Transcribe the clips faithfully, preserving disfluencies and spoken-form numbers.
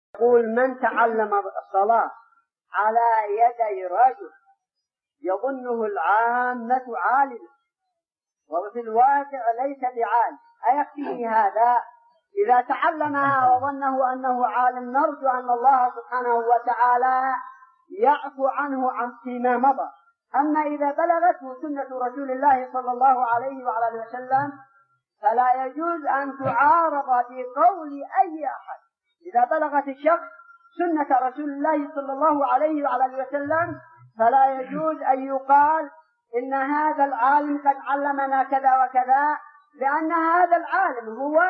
يقول من تعلم الصلاة على يدي رجل يظنه العامة عالما وفي الواقع ليس بعالم أيكفيه هذا؟ إذا تعلمها وظنه أنه عالم نرجو أن الله سبحانه وتعالى يعفو عنه عن فيما مضى. أما إذا بلغته سنة رسول الله صلى الله عليه وعلى اله وسلم فلا يجوز أن تعارض بقول أي أحد. إذا بلغت الشخص سنة رسول الله صلى الله عليه وعلى اله وسلم فلا يجوز أن يقال إن هذا العالم قد علمنا كذا وكذا، لأن هذا العالم هو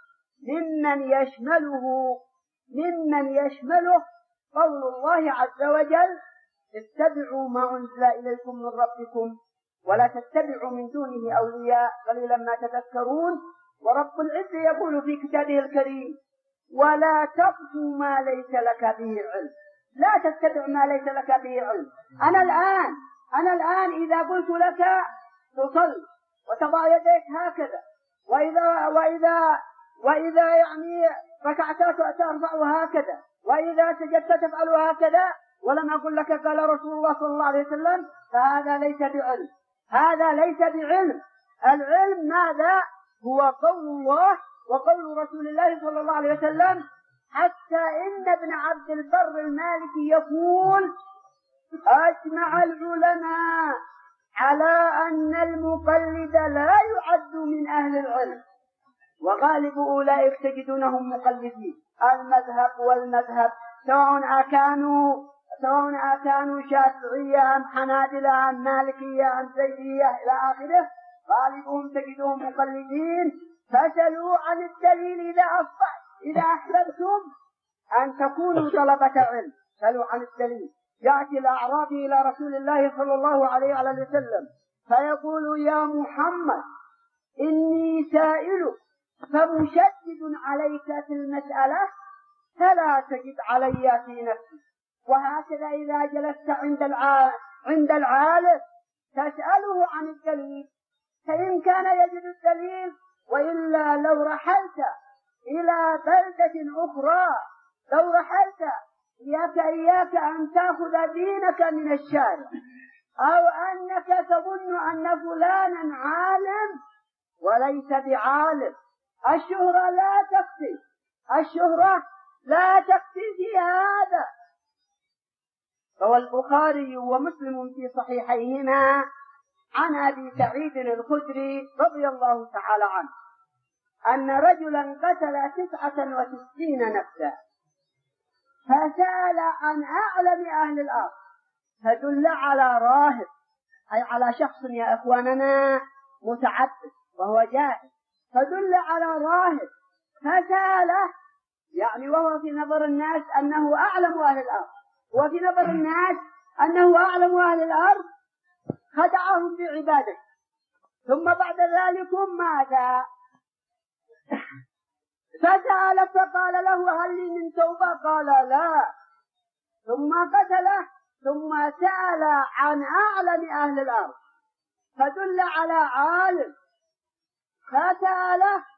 ممن يشمله ممن يشمله قول الله عز وجل: اتبعوا ما أنزل إليكم من ربكم ولا تتبعوا من دونه أولياء قليلا ما تذكرون. ورب العزة يقول في كتابه الكريم: ولا تقف ما ليس لك به علم. لا تتبع ما ليس لك به علم. أنا الآن أنا الآن إذا قلت لك تصل وتضع يديك هكذا، وإذا وإذا وإذا يعني ركعت ترفع هكذا، وإذا سجدت تفعل هكذا، ولم أقل لك قال رسول الله صلى الله عليه وسلم، فهذا ليس بعلم. هذا ليس بعلم. العلم ماذا؟ هو قول الله وقول رسول الله صلى الله عليه وسلم. حتى إن ابن عبد البر المالكي يقول: أجمع العلماء على أن المقلد لا يعد من أهل العلم، وغالب أولئك تجدونهم مقلدين. المذهب والمذهب سواء أكانوا سواء أكانوا شافعية أم حنابلة أم مالكية أم زيدية إلى آخره، غالبهم تجدهم مقلدين. فسلوا عن الدليل إذا أصبح إذا أحببتم أن تكونوا طلبة علم. سلوا عن الدليل. يأتي الأعرابي إلى رسول الله صلى الله عليه وسلم فيقول: يا محمد إني سائل فمشدد عليك في المسألة فلا تجد علي في نفسي. وهكذا إذا جلست عند عند العالم تسأله عن الدليل، فإن كان يجد الدليل، وإلا لو رحلت إلى بلدة أخرى لو رحلت إياك إياك أن تأخذ دينك من الشارع، أو أنك تظن أن فلانا عالم وليس بعالم. الشهرة لا تكفي الشهرة لا تكفي في هذا. روى البخاري ومسلم في صحيحيهما عن أبي سعيد الخدري رضي الله تعالى عنه أن رجلا قتل تسعة وتسعين نفسا فسأل عن أعلم أهل الأرض فدل على راهب، أي على شخص يا إخواننا متعبد وهو جاهل، فدل على راهب فسأله، يعني وهو في نظر الناس أنه أعلم أهل الأرض، وفي نظر الناس أنه أعلم أهل الأرض، خدعهم بعبادته. ثم بعد ذلك ماذا؟ فسأل فقال له: هل لي من توبة؟ قال: لا. ثم قتله ثم سأل عن أعلم أهل الأرض فدل على عالم، فسأله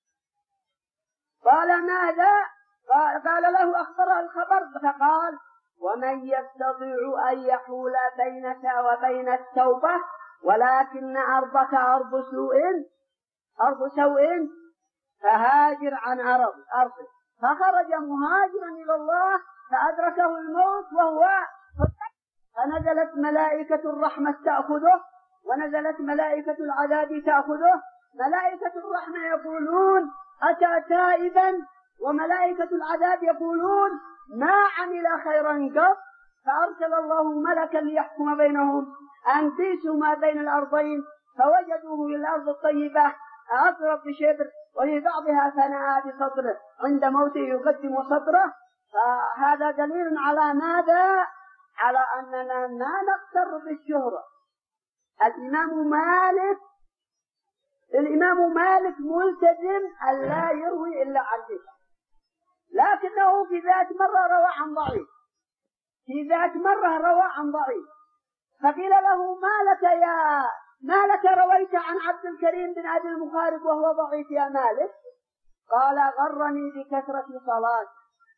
قال: ماذا؟ قال له: أخبره الخبر، فقال: ومن يستطيع أن يحول بينك وبين التوبة ولكن أرضك أرض سوء أرض سوء فهاجر عن أرضه. فخرج مهاجرا إلى الله فأدركه الموت وهو فنزلت ملائكة الرحمة تأخذه ونزلت ملائكة العذاب تأخذه. ملائكة الرحمة يقولون: أتى تائبا، وملائكة العذاب يقولون: ما عمل خيرا قط. فأرسل الله ملكا ليحكم بينهم أن قيسوا ما بين الأرضين فوجدوه الأرض الطيبة أقرب بشبر وفي بعضها فناء بصدره، عند موته يقدم صدره. فهذا دليل على ماذا؟ على أننا ما نغتر بالشهرة. الإمام مالك الإمام مالك ملتزم أن لا يروي إلا عن ثقة، لكنه في ذات مرة روى عن ضعيف في ذات مرة روى عن ضعيف فقيل له: ما لك يا ما لك رويت عن عبد الكريم بن أبي المخارق وهو ضعيف يا مالك؟ قال: غرني بكثرة صلاة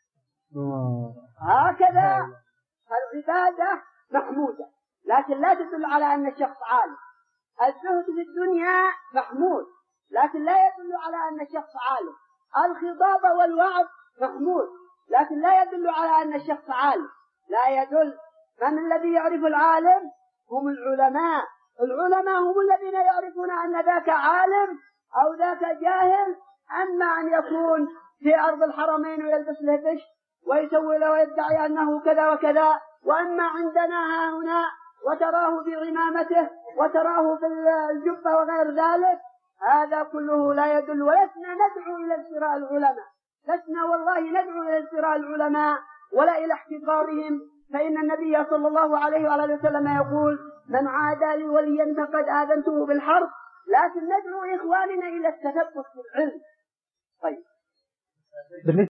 هكذا العبادة محمودة، لكن لا تدل على أن الشخص عالم. الزهد في الدنيا محمود، لكن لا يدل على أن الشخص عالم. الخطابة والوعظ محمود، لكن لا يدل على أن الشخص عالم. لا يدل. من الذي يعرف العالم؟ هم العلماء. العلماء هم الذين يعرفون أن ذاك عالم أو ذاك جاهل. أما أن يكون في أرض الحرمين ويلبس له بش ويسوي له ويدعي أنه كذا وكذا، وأما عندنا ها هنا وتراه في عمامته وتراه في الجبة وغير ذلك، هذا كله لا يدل. ولسنا ندعو إلى ازدراء العلماء، لسنا والله ندعو إلى ازدراء العلماء ولا إلى احتقارهم، فإن النبي صلى الله عليه وآله وسلم يقول: من عادى لي وليا فقد آذنته بالحرب. لكن ندعو إخواننا إلى التثبت في العلم. طيب.